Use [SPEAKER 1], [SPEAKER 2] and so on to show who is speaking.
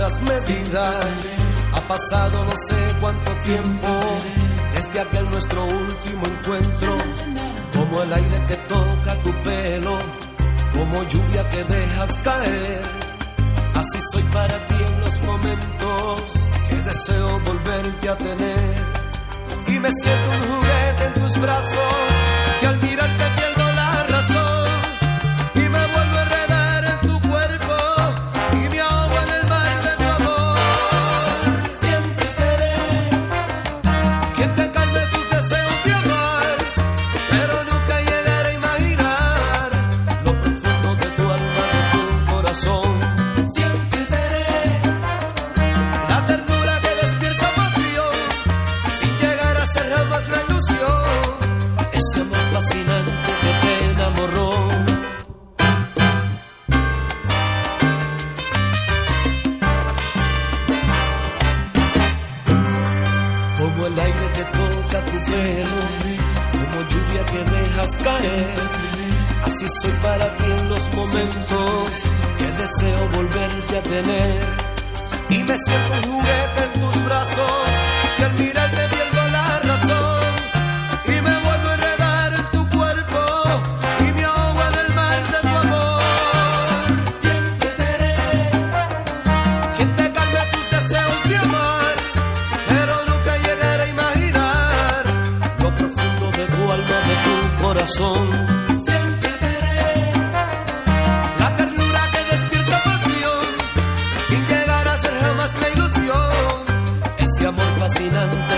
[SPEAKER 1] las medidas. Ha pasado no sé cuánto tiempo desde aquel nuestro último encuentro. Como el aire que toca tu pelo, como lluvia que dejas caer. Así soy para ti en los momentos que deseo volverte a tener. Y me siento un juguete en tus brazos, que al mirarte pierdo la razón. Y me vuelvo a enredar en tu cuerpo, y me ahogo en el mar de tu amor. Siempre seré quien te calme tus deseos de amar, pero nunca llegaré a imaginar lo profundo de tu alma, de tu corazón. Siempre seré la ternura que despierta pasión, sin llegar a ser jamás la ilusión. Ese amor fascinante que te enamoró. Como el aire que toca tu pelo, como lluvia que dejas caer. Así soy para ti en los momentos que deseo volverte a tener. Y me siento un juguete en tus brazos, que al mirarte pierdo la razón. Y me vuelvo a enredar en tu cuerpo, y me ahogo en el mar de tu amor. Siempre seré quien te calme tus deseos de amar, pero nunca llegaré a imaginar lo profundo de tu alma, de tu corazón. Siempre seré la ternura que despierta pasión, sin llegar a ser jamás la ilusión. Ese amor fascinante